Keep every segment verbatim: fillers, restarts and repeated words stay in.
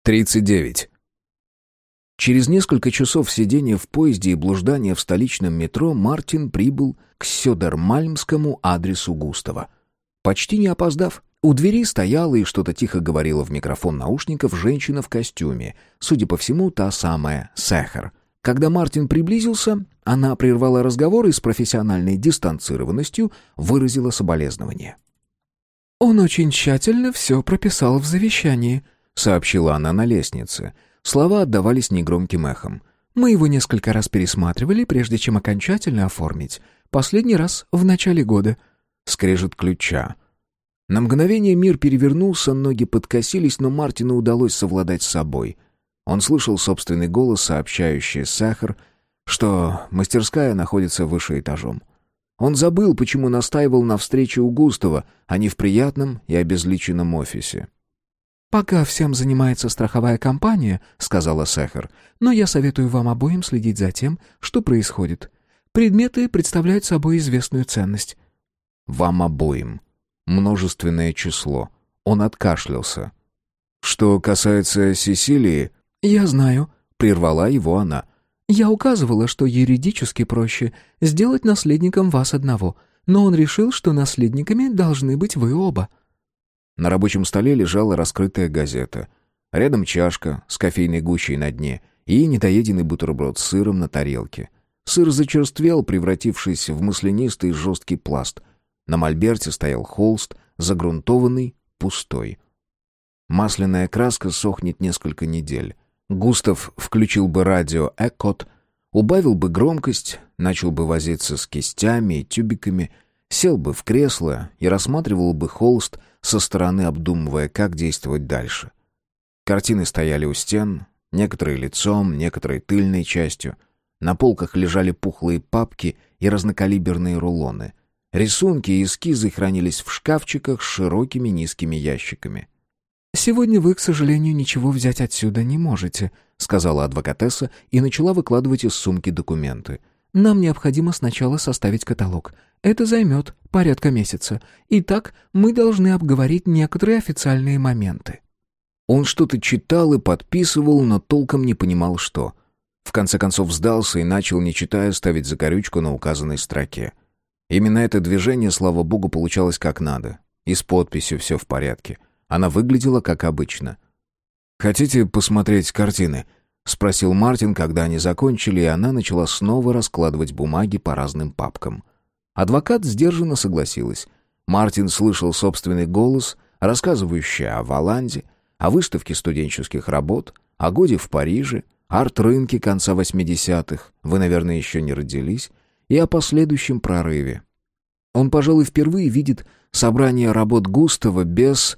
тридцать девять. Через несколько часов сидения в поезде и блуждания в столичном метро Мартин прибыл к Сёдермальмскому адресу Густава. Почти не опоздав, у двери стояла и что-то тихо говорила в микрофон наушников женщина в костюме, судя по всему, та самая Сехер. Когда Мартин приблизился, она прервала разговор и с профессиональной дистанцированностью выразила соболезнование. «Он очень тщательно все прописал в завещании», — сообщила она на лестнице. Слова отдавались негромким эхом. «Мы его несколько раз пересматривали, прежде чем окончательно оформить. Последний раз в начале года». Скрежет ключа. На мгновение мир перевернулся, ноги подкосились, но Мартину удалось совладать с собой. Он слышал собственный голос, сообщающий Сахар, что мастерская находится выше этажом. Он забыл, почему настаивал на встрече у Густава, а не в приятном и обезличенном офисе. «Пока всем занимается страховая компания», — сказала Сахар, «но я советую вам обоим следить за тем, что происходит. Предметы представляют собой известную ценность». «Вам обоим». Множественное число. Он откашлялся. «Что касается Сесилии...» «Я знаю», — прервала его она. «Я указывала, что юридически проще сделать наследником вас одного, но он решил, что наследниками должны быть вы оба». На рабочем столе лежала раскрытая газета. Рядом чашка с кофейной гущей на дне и недоеденный бутерброд с сыром на тарелке. Сыр зачерствел, превратившись в маслянистый жесткий пласт. На мольберте стоял холст, загрунтованный, пустой. Масляная краска сохнет несколько недель. Густав включил бы радио «Экот», убавил бы громкость, начал бы возиться с кистями и тюбиками, сел бы в кресло и рассматривал бы холст со стороны, обдумывая, как действовать дальше. Картины стояли у стен, некоторые лицом, некоторые тыльной частью. На полках лежали пухлые папки и разнокалиберные рулоны. Рисунки и эскизы хранились в шкафчиках с широкими низкими ящиками. «Сегодня вы, к сожалению, ничего взять отсюда не можете», — сказала адвокатесса и начала выкладывать из сумки документы. «Нам необходимо сначала составить каталог. Это займет порядка месяца. Итак, мы должны обговорить некоторые официальные моменты». Он что-то читал и подписывал, но толком не понимал, что. В конце концов сдался и начал, не читая, ставить закорючку на указанной строке. Именно это движение, слава богу, получалось как надо. И с подписью все в порядке. Она выглядела как обычно. «Хотите посмотреть картины?» — спросил Мартин, когда они закончили, и она начала снова раскладывать бумаги по разным папкам. Адвокат сдержанно согласилась. Мартин слышал собственный голос, рассказывающий о Валанде, о выставке студенческих работ, о годе в Париже, арт-рынке конца восьмидесятых, вы, наверное, еще не родились, и о последующем прорыве. Он, пожалуй, впервые видит собрание работ Густава без...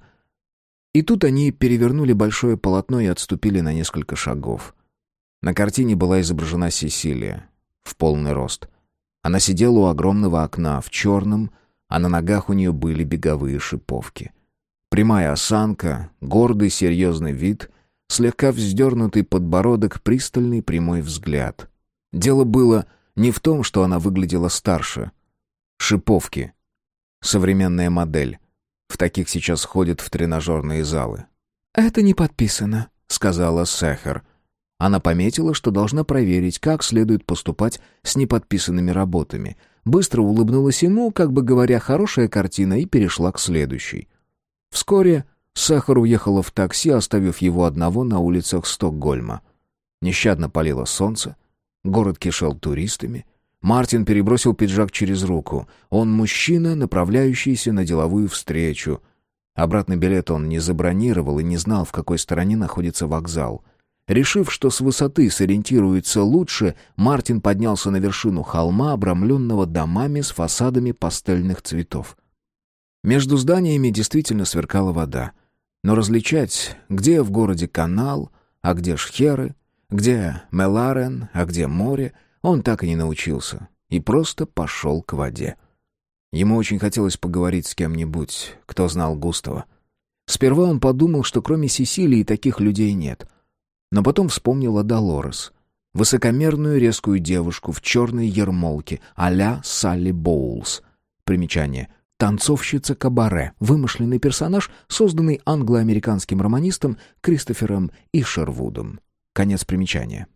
И тут они перевернули большое полотно и отступили на несколько шагов. На картине была изображена Сесилия в полный рост. Она сидела у огромного окна в черном, а на ногах у нее были беговые шиповки. Прямая осанка, гордый серьезный вид, слегка вздернутый подбородок, пристальный прямой взгляд. Дело было не в том, что она выглядела старше. Шиповки. Современная модель. В таких сейчас ходят в тренажерные залы. «Это не подписано», — сказала Сахар. Она пометила, что должна проверить, как следует поступать с неподписанными работами. Быстро улыбнулась ему, как бы говоря, хорошая картина, и перешла к следующей. Вскоре Сахар уехала в такси, оставив его одного на улицах Стокгольма. Нещадно палило солнце, город кишел туристами. Мартин перебросил пиджак через руку. Он мужчина, направляющийся на деловую встречу. Обратный билет он не забронировал и не знал, в какой стороне находится вокзал. Решив, что с высоты сориентируется лучше, Мартин поднялся на вершину холма, обрамленного домами с фасадами пастельных цветов. Между зданиями действительно сверкала вода. Но различать, где в городе канал, а где шхеры, где Меларен, а где море, он так и не научился. И просто пошел к воде. Ему очень хотелось поговорить с кем-нибудь, кто знал Густава. Сперва он подумал, что кроме Сесилии таких людей нет. Но потом вспомнил о Долорес. Высокомерную резкую девушку в черной ермолке а-ля Салли Боулс. Примечание. Танцовщица кабаре, вымышленный персонаж, созданный англо-американским романистом Кристофером Ишервудом. Конец примечания.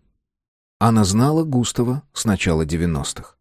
Она знала Густава с начала девяностых.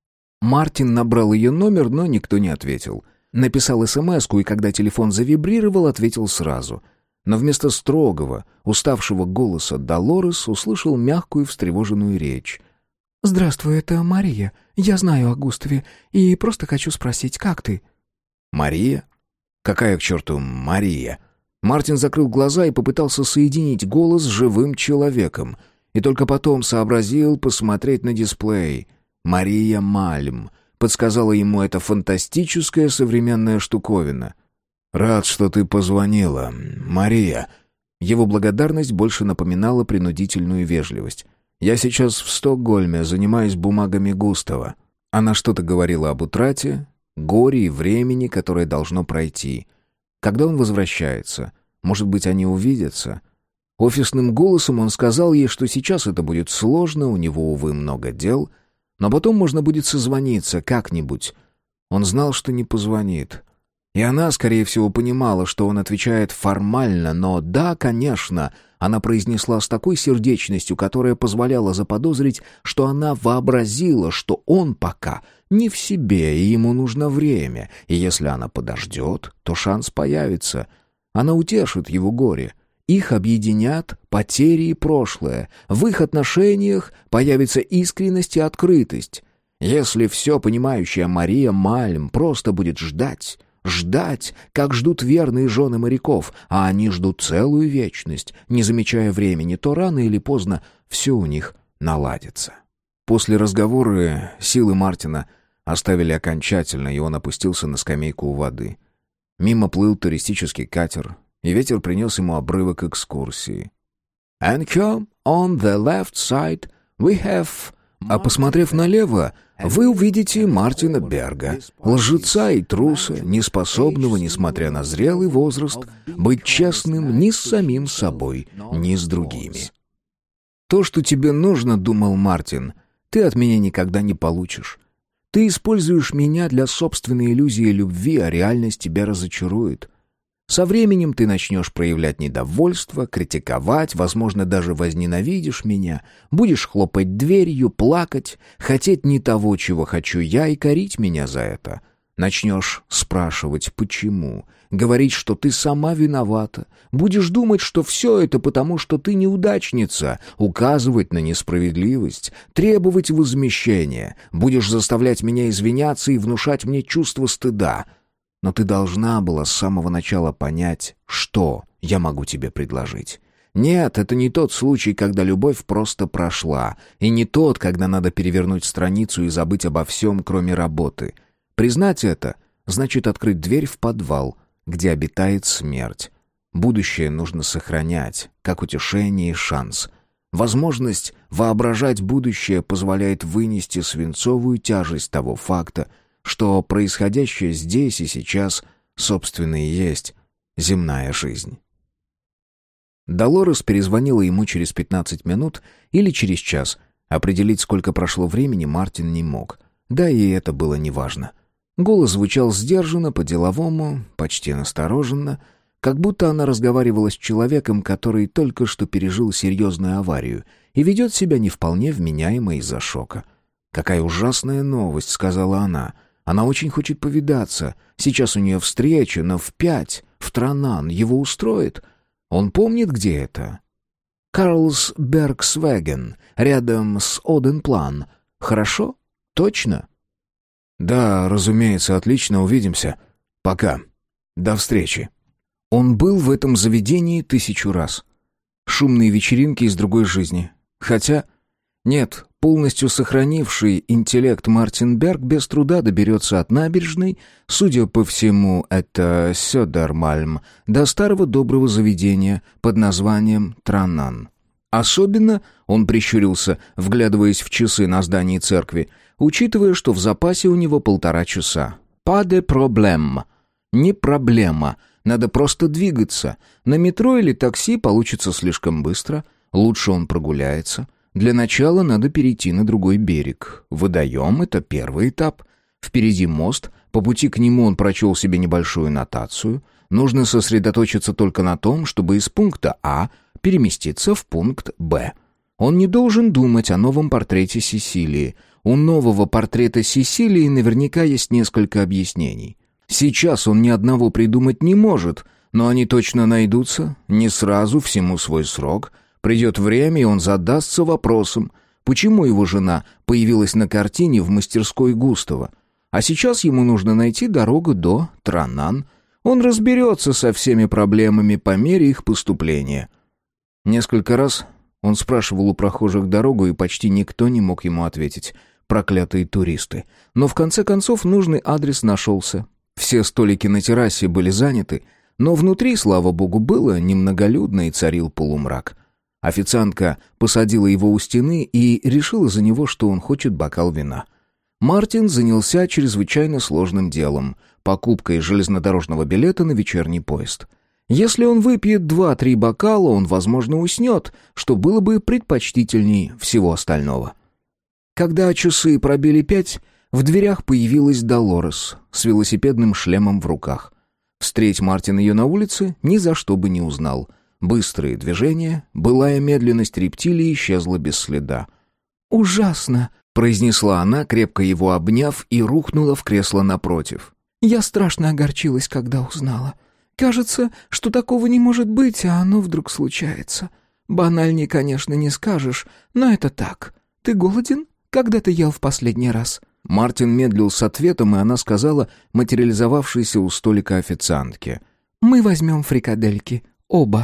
Мартин набрал ее номер, но никто не ответил. Написал эс-эм-эску, и когда телефон завибрировал, ответил сразу. Но вместо строгого, уставшего голоса Долорес услышал мягкую, встревоженную речь. «Здравствуй, это Мария. Я знаю о Густаве и просто хочу спросить, как ты?» «Мария? Какая к черту Мария?» Мартин закрыл глаза и попытался соединить голос с живым человеком. И только потом сообразил посмотреть на дисплей. «Мария Мальм», — подсказала ему эта фантастическая современная штуковина. «Рад, что ты позвонила, Мария». Его благодарность больше напоминала принудительную вежливость. «Я сейчас в Стокгольме, занимаюсь бумагами Густава». Она что-то говорила об утрате, горе и времени, которое должно пройти. Когда он возвращается? Может быть, они увидятся? Офисным голосом он сказал ей, что сейчас это будет сложно, у него, увы, много дел, но потом можно будет созвониться как-нибудь. Он знал, что не позвонит. И она, скорее всего, понимала, что он отвечает формально, но «да, конечно», она произнесла с такой сердечностью, которая позволяла заподозрить, что она вообразила, что он пока не в себе, и ему нужно время, и если она подождет, то шанс появится. Она утешит его горе. Их объединят потери и прошлое. В их отношениях появится искренность и открытость. Если все понимающая Мария Мальм просто будет ждать... Ждать, как ждут верные жены моряков, а они ждут целую вечность, не замечая времени, то рано или поздно все у них наладится. После разговора силы Мартина оставили окончательно, и он опустился на скамейку у воды. Мимо плыл туристический катер, и ветер принес ему обрывок экскурсии. «And here, on the left side, we have...» А посмотрев налево, вы увидите Мартина Берга, лжеца и труса, неспособного, несмотря на зрелый возраст, быть честным ни с самим собой, ни с другими. «То, что тебе нужно, — думал Мартин, — ты от меня никогда не получишь. Ты используешь меня для собственной иллюзии любви, а реальность тебя разочарует. Со временем ты начнешь проявлять недовольство, критиковать, возможно, даже возненавидишь меня, будешь хлопать дверью, плакать, хотеть не того, чего хочу я, и корить меня за это. Начнешь спрашивать, почему, говорить, что ты сама виновата, будешь думать, что все это потому, что ты неудачница, указывать на несправедливость, требовать возмещения, будешь заставлять меня извиняться и внушать мне чувство стыда». Но ты должна была с самого начала понять, что я могу тебе предложить. Нет, это не тот случай, когда любовь просто прошла, и не тот, когда надо перевернуть страницу и забыть обо всем, кроме работы. Признать это значит открыть дверь в подвал, где обитает смерть. Будущее нужно сохранять, как утешение и шанс. Возможность воображать будущее позволяет вынести свинцовую тяжесть того факта, что происходящее здесь и сейчас, собственно, и есть земная жизнь. Долорес перезвонила ему через пятнадцать минут или через час. Определить, сколько прошло времени, Мартин не мог. Да и это было неважно. Голос звучал сдержанно, по-деловому, почти настороженно, как будто она разговаривала с человеком, который только что пережил серьезную аварию и ведет себя не вполне вменяемо из-за шока. «Какая ужасная новость», — сказала она. «Она очень хочет повидаться. Сейчас у нее встреча, но в пять, в Транан. Его устроит? Он помнит, где это?» «Карлсбергсвеген, рядом с Оденплан. Хорошо? Точно?» «Да, разумеется, отлично, увидимся. Пока. До встречи». Он был в этом заведении тысячу раз. Шумные вечеринки из другой жизни. Хотя... Нет, полностью сохранивший интеллект Мартин Берг без труда доберется от набережной, судя по всему, это Сёдермальм, до старого доброго заведения под названием Транан. Особенно он прищурился, вглядываясь в часы на здании церкви, учитывая, что в запасе у него полтора часа. «Pas de problème». Не проблема, надо просто двигаться. На метро или такси получится слишком быстро, лучше он прогуляется. Для начала надо перейти на другой берег. Водоем — это первый этап. Впереди мост, По пути к нему он прочел себе небольшую нотацию. Нужно сосредоточиться только на том, чтобы из пункта А переместиться в пункт Б. Он не должен думать о новом портрете Сесилии. У нового портрета Сесилии наверняка есть несколько объяснений. Сейчас он ни одного придумать не может, но они точно найдутся, не сразу, всему свой срок. Придет время, и он задастся вопросом, почему его жена появилась на картине в мастерской Густава. А сейчас ему нужно найти дорогу до Транан. Он разберется со всеми проблемами по мере их поступления. Несколько раз он спрашивал у прохожих дорогу, и почти никто не мог ему ответить. Проклятые туристы. Но в конце концов нужный адрес нашелся. Все столики на террасе были заняты, но внутри, слава богу, было немноголюдно и царил полумрак. Официантка посадила его у стены и решила за него, что он хочет бокал вина. Мартин занялся чрезвычайно сложным делом — покупкой железнодорожного билета на вечерний поезд. Если он выпьет два-три бокала, он, возможно, уснет, что было бы предпочтительней всего остального. Когда часы пробили пять, в дверях появилась Долорес с велосипедным шлемом в руках. Встреть Мартин ее на улице ни за что бы не узнал. Быстрые движения, былая медленность рептилии исчезла без следа. «Ужасно!» — произнесла она, крепко его обняв, и рухнула в кресло напротив. «Я страшно огорчилась, когда узнала. Кажется, что такого не может быть, а оно вдруг случается. Банальней, конечно, не скажешь, но это так. Ты голоден? Когда ты ел в последний раз?» Мартин медлил с ответом, и она сказала материализовавшейся у столика официантке: «Мы возьмем фрикадельки. Оба».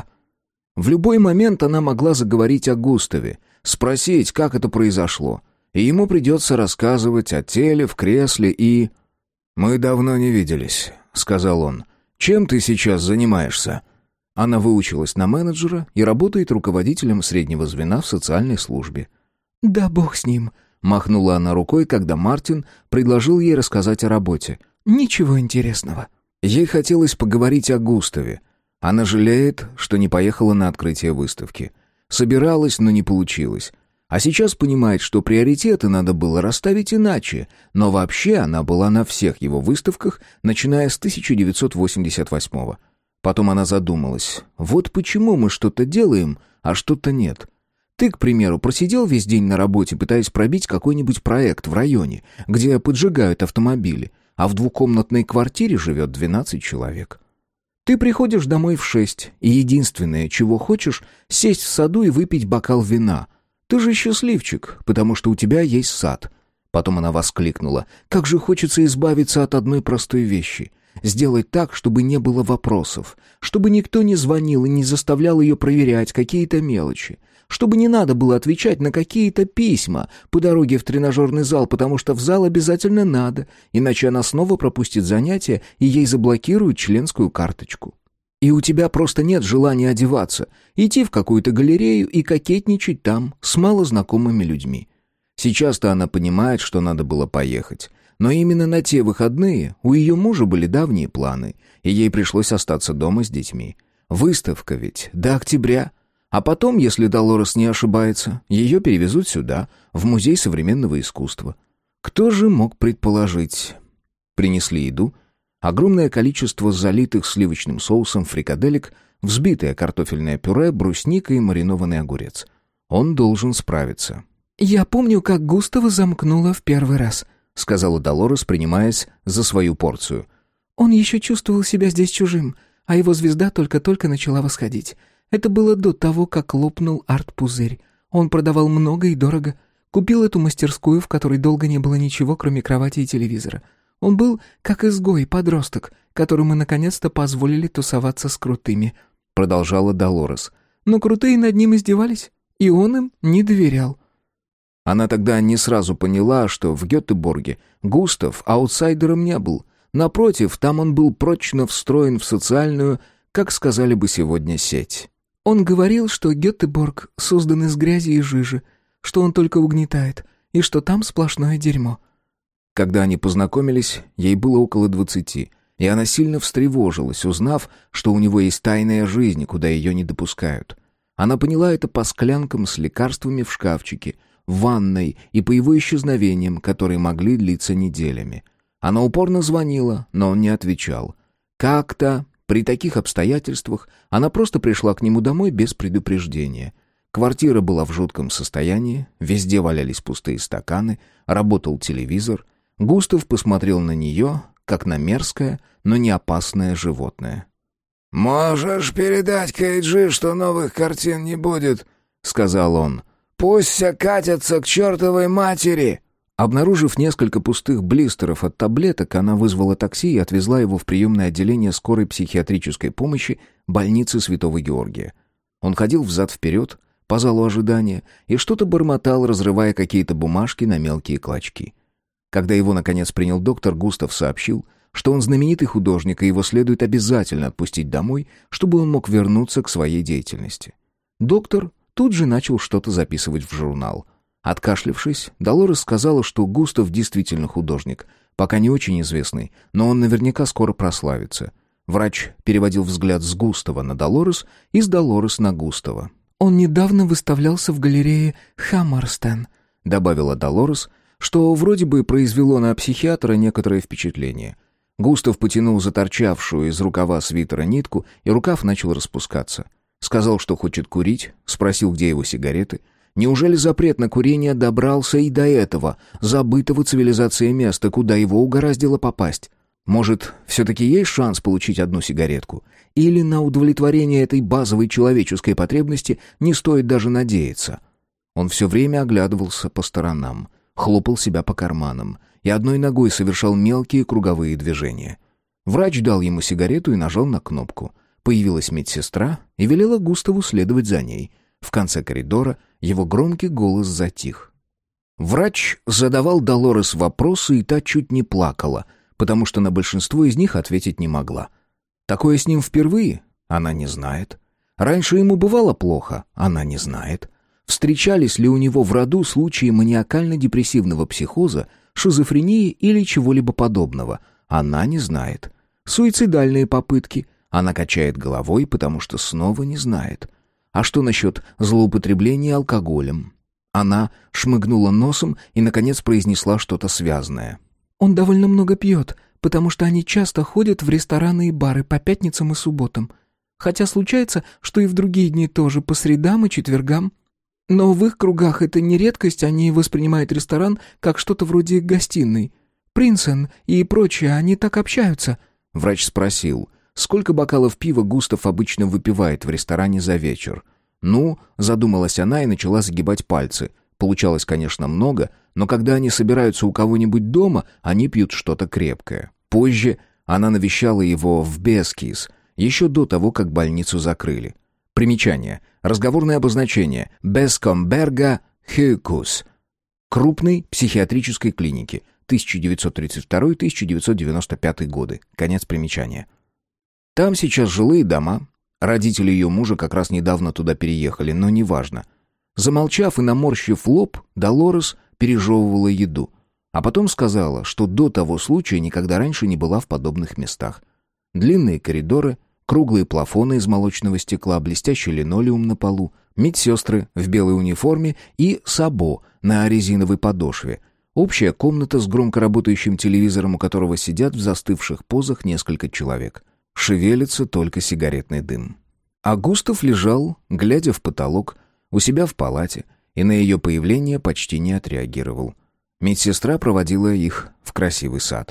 В любой момент она могла заговорить о Густаве, спросить, как это произошло, и ему придется рассказывать о теле в кресле и... «Мы давно не виделись», — сказал он. «Чем ты сейчас занимаешься?» Она выучилась на менеджера и работает руководителем среднего звена в социальной службе. «Да бог с ним», — махнула она рукой, когда Мартин предложил ей рассказать о работе. «Ничего интересного». Ей хотелось поговорить о Густаве. Она жалеет, что не поехала на открытие выставки. Собиралась, но не получилось. А сейчас понимает, что приоритеты надо было расставить иначе, но вообще она была на всех его выставках, начиная с тысяча девятьсот восемьдесят восьмого. Потом она задумалась, вот почему мы что-то делаем, а что-то нет. Ты, к примеру, просидел весь день на работе, пытаясь пробить какой-нибудь проект в районе, где поджигают автомобили, а в двухкомнатной квартире живет двенадцать человек. Ты приходишь домой в шесть, и единственное, чего хочешь, сесть в саду и выпить бокал вина. Ты же счастливчик, потому что у тебя есть сад. Потом она воскликнула: как же хочется избавиться от одной простой вещи. Сделать так, чтобы не было вопросов, чтобы никто не звонил и не заставлял ее проверять какие-то мелочи, чтобы не надо было отвечать на какие-то письма по дороге в тренажерный зал, потому что в зал обязательно надо, иначе она снова пропустит занятия и ей заблокируют членскую карточку. И у тебя просто нет желания одеваться, идти в какую-то галерею и кокетничать там с малознакомыми людьми. Сейчас-то она понимает, что надо было поехать. Но именно на те выходные у ее мужа были давние планы, и ей пришлось остаться дома с детьми. Выставка ведь до октября. А потом, если Долорес не ошибается, ее перевезут сюда, в Музей современного искусства. Кто же мог предположить? Принесли еду. Огромное количество залитых сливочным соусом фрикаделек, взбитое картофельное пюре, брусника и маринованный огурец. Он должен справиться. «Я помню, как Густава замкнула в первый раз», — сказала Долорес, принимаясь за свою порцию. «Он еще чувствовал себя здесь чужим, а его звезда только-только начала восходить. Это было до того, как лопнул арт-пузырь. Он продавал много и дорого. Купил эту мастерскую, в которой долго не было ничего, кроме кровати и телевизора. Он был как изгой, подросток, которому наконец-то позволили тусоваться с крутыми», — продолжала Долорес. «Но крутые над ним издевались, и он им не доверял». Она тогда не сразу поняла, что в Гетеборге Густав аутсайдером не был. Напротив, там он был прочно встроен в социальную, как сказали бы сегодня, сеть. Он говорил, что Гетеборг создан из грязи и жижи, что он только угнетает, и что там сплошное дерьмо. Когда они познакомились, ей было около двадцати, и она сильно встревожилась, узнав, что у него есть тайная жизнь, куда ее не допускают. Она поняла это по склянкам с лекарствами в шкафчике, в ванной и по его исчезновениям, которые могли длиться неделями. Она упорно звонила, но он не отвечал. Как-то, при таких обстоятельствах, она просто пришла к нему домой без предупреждения. Квартира была в жутком состоянии, везде валялись пустые стаканы, работал телевизор. Густав посмотрел на нее, как на мерзкое, но не опасное животное. «Можешь передать Кейджи, что новых картин не будет», — сказал он. «Пусть все катятся к чертовой матери!» Обнаружив несколько пустых блистеров от таблеток, она вызвала такси и отвезла его в приемное отделение скорой психиатрической помощи больницы Святого Георгия. Он ходил взад-вперед по залу ожидания и что-то бормотал, разрывая какие-то бумажки на мелкие клочки. Когда его, наконец, принял доктор, Густав сообщил, что он знаменитый художник, и его следует обязательно отпустить домой, чтобы он мог вернуться к своей деятельности. Доктор тут же начал что-то записывать в журнал. Откашлявшись, Долорес сказала, что Густав действительно художник, пока не очень известный, но он наверняка скоро прославится. Врач переводил взгляд с Густава на Долорес и с Долорес на Густава. «Он недавно выставлялся в галерее Хаммерстен», — добавила Долорес, что вроде бы произвело на психиатра некоторое впечатление. Густав потянул заторчавшую из рукава свитера нитку, и рукав начал распускаться. Сказал, что хочет курить, спросил, где его сигареты. Неужели запрет на курение добрался и до этого, забытого цивилизацией места, куда его угораздило попасть? Может, все-таки есть шанс получить одну сигаретку? Или на удовлетворение этой базовой человеческой потребности не стоит даже надеяться? Он все время оглядывался по сторонам, хлопал себя по карманам и одной ногой совершал мелкие круговые движения. Врач дал ему сигарету и нажал на кнопку. Появилась медсестра и велела Густаву следовать за ней. В конце коридора его громкий голос затих. Врач задавал Долорес вопросы, и та чуть не плакала, потому что на большинство из них ответить не могла. Такое с ним впервые? Она не знает. Раньше ему бывало плохо? Она не знает. Встречались ли у него в роду случаи маниакально-депрессивного психоза, шизофрении или чего-либо подобного? Она не знает. Суицидальные попытки? Она качает головой, потому что снова не знает. А что насчет злоупотребления алкоголем? Она шмыгнула носом и, наконец, произнесла что-то связное. «Он довольно много пьет, потому что они часто ходят в рестораны и бары по пятницам и субботам. Хотя случается, что и в другие дни тоже, по средам и четвергам. Но в их кругах это не редкость, они воспринимают ресторан как что-то вроде гостиной. Принсен и прочие, они так общаются». Врач спросил, сколько бокалов пива Густав обычно выпивает в ресторане за вечер. «Ну», — задумалась она и начала загибать пальцы. Получалось, конечно, много, но когда они собираются у кого-нибудь дома, они пьют что-то крепкое. Позже она навещала его в Бескис, еще до того, как больницу закрыли. Примечание. Разговорное обозначение. Бескомберга Хюкус. Крупной психиатрической клиники. тысяча девятьсот тридцать второй — тысяча девятьсот девяносто пятый годы. Конец примечания. Там сейчас жилые дома. Родители ее мужа как раз недавно туда переехали, но неважно. Замолчав и наморщив лоб, Долорес пережевывала еду. А потом сказала, что до того случая никогда раньше не была в подобных местах. Длинные коридоры, круглые плафоны из молочного стекла, блестящий линолеум на полу, медсестры в белой униформе и сабо на резиновой подошве. Общая комната с громко работающим телевизором, у которого сидят в застывших позах несколько человек. Шевелится только сигаретный дым. А Густав лежал, глядя в потолок, у себя в палате, и на ее появление почти не отреагировал. Медсестра проводила их в красивый сад.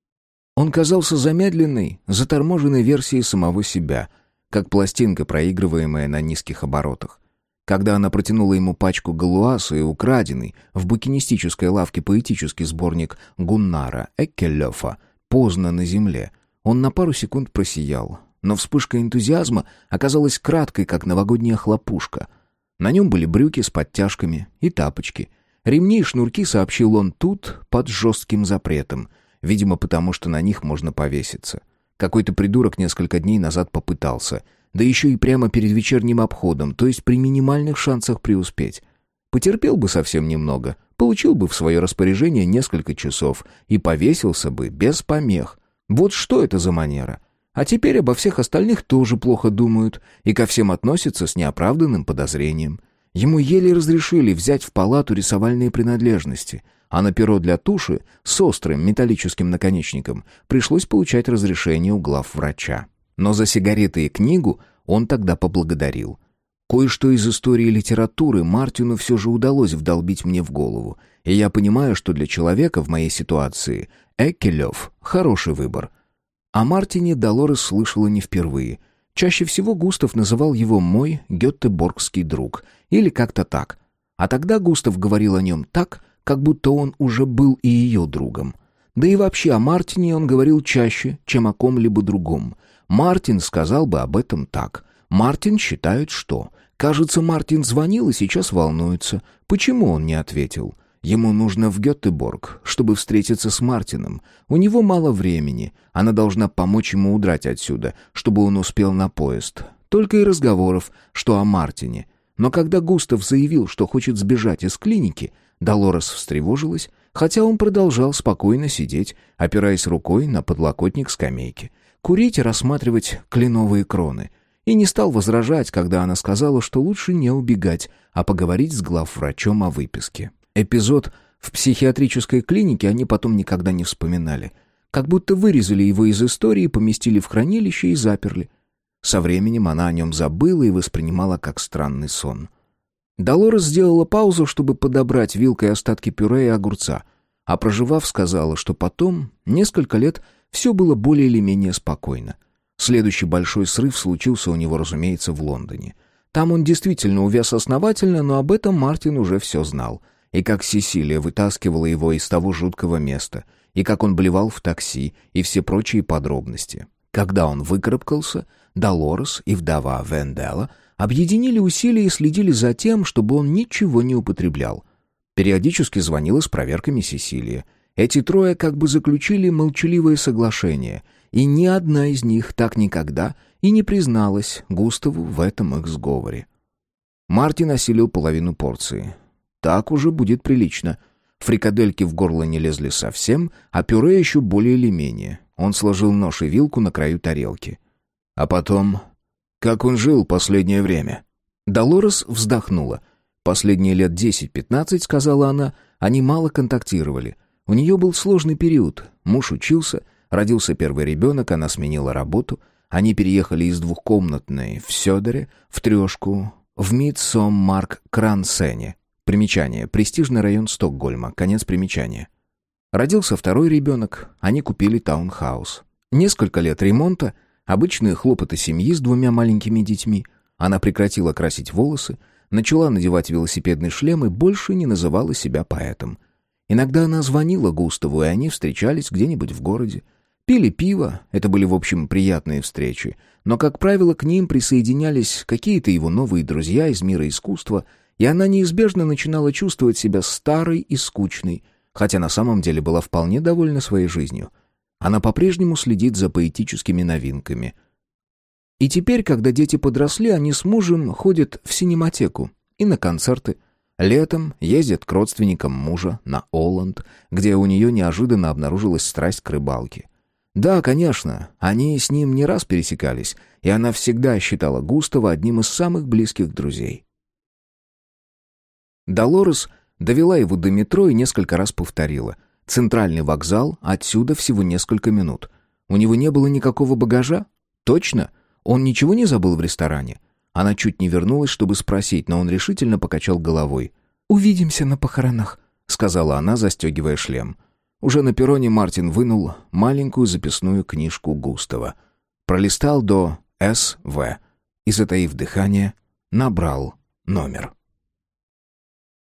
Он казался замедленной, заторможенной версией самого себя, как пластинка, проигрываемая на низких оборотах. Когда она протянула ему пачку галуаса и украденный в букинистической лавке поэтический сборник Гуннара Эккелёфа «Поздно на земле», он на пару секунд просиял, но вспышка энтузиазма оказалась краткой, как новогодняя хлопушка. На нем были брюки с подтяжками и тапочки. Ремни и шнурки, сообщил он, тут под жестким запретом, видимо, потому что на них можно повеситься. Какой-то придурок несколько дней назад попытался, да еще и прямо перед вечерним обходом, то есть при минимальных шансах преуспеть. Потерпел бы совсем немного, получил бы в свое распоряжение несколько часов и повесился бы без помех. Вот что это за манера? А теперь обо всех остальных тоже плохо думают и ко всем относятся с неоправданным подозрением. Ему еле разрешили взять в палату рисовальные принадлежности, а на перо для туши с острым металлическим наконечником пришлось получать разрешение у главврача. Но за сигареты и книгу он тогда поблагодарил. Кое-что из истории литературы Мартину все же удалось вдолбить мне в голову, и я понимаю, что для человека в моей ситуации Эккелёв — хороший выбор. О Мартине Долорес слышала не впервые. Чаще всего Густав называл его «мой гётеборгский друг» или как-то так. А тогда Густав говорил о нем так, как будто он уже был и ее другом. Да и вообще о Мартине он говорил чаще, чем о ком-либо другом. Мартин сказал бы об этом так. Мартин считает, что... Кажется, Мартин звонил и сейчас волнуется. Почему он не ответил? Ему нужно в Гётеборг, чтобы встретиться с Мартином. У него мало времени. Она должна помочь ему удрать отсюда, чтобы он успел на поезд. Только и разговоров, что о Мартине. Но когда Густав заявил, что хочет сбежать из клиники, Долорес встревожилась, хотя он продолжал спокойно сидеть, опираясь рукой на подлокотник скамейки, курить и рассматривать кленовые кроны. И не стал возражать, когда она сказала, что лучше не убегать, а поговорить с главврачом о выписке. Эпизод в психиатрической клинике они потом никогда не вспоминали. Как будто вырезали его из истории, поместили в хранилище и заперли. Со временем она о нем забыла и воспринимала как странный сон. Долорес сделала паузу, чтобы подобрать вилкой остатки пюре и огурца, а проживав, сказала, что потом, несколько лет, все было более или менее спокойно. Следующий большой срыв случился у него, разумеется, в Лондоне. Там он действительно увяз основательно, но об этом Мартин уже все знал. И как Сесилия вытаскивала его из того жуткого места, и как он блевал в такси, и все прочие подробности. Когда он выкарабкался, Долорес и вдова Венделла объединили усилия и следили за тем, чтобы он ничего не употреблял. Периодически звонила с проверками Сесилия. Эти трое как бы заключили молчаливое соглашение, и ни одна из них так никогда и не призналась Густаву в этом их сговоре. Мартин осилил половину порции. Так уже будет прилично. Фрикадельки в горло не лезли совсем, а пюре еще более или менее. Он сложил нож и вилку на краю тарелки. А потом... Как он жил последнее время? Долорес вздохнула. Последние лет десять-пятнадцать, сказала она, они мало контактировали. У нее был сложный период. Муж учился, родился первый ребенок, она сменила работу. Они переехали из двухкомнатной в Сёдере в трешку в Мидсоммарк-Крансене. Примечание. Престижный район Стокгольма. Конец примечания. Родился второй ребенок. Они купили таунхаус. Несколько лет ремонта, обычные хлопоты семьи с двумя маленькими детьми. Она прекратила красить волосы, начала надевать велосипедный шлем и больше не называла себя поэтом. Иногда она звонила Густаву, и они встречались где-нибудь в городе. Пили пиво, это были, в общем, приятные встречи. Но, как правило, к ним присоединялись какие-то его новые друзья из мира искусства, и она неизбежно начинала чувствовать себя старой и скучной, хотя на самом деле была вполне довольна своей жизнью. Она по-прежнему следит за поэтическими новинками. И теперь, когда дети подросли, они с мужем ходят в синематеку и на концерты. Летом ездят к родственникам мужа на Оланд, где у нее неожиданно обнаружилась страсть к рыбалке. Да, конечно, они с ним не раз пересекались, и она всегда считала Густава одним из самых близких друзей. Долорес довела его до метро и несколько раз повторила. Центральный вокзал, отсюда всего несколько минут. У него не было никакого багажа? Точно? Он ничего не забыл в ресторане? Она чуть не вернулась, чтобы спросить, но он решительно покачал головой. «Увидимся на похоронах», — сказала она, застегивая шлем. Уже на перроне Мартин вынул маленькую записную книжку Густава. Пролистал до «С В» и, затаив дыхание, набрал номер.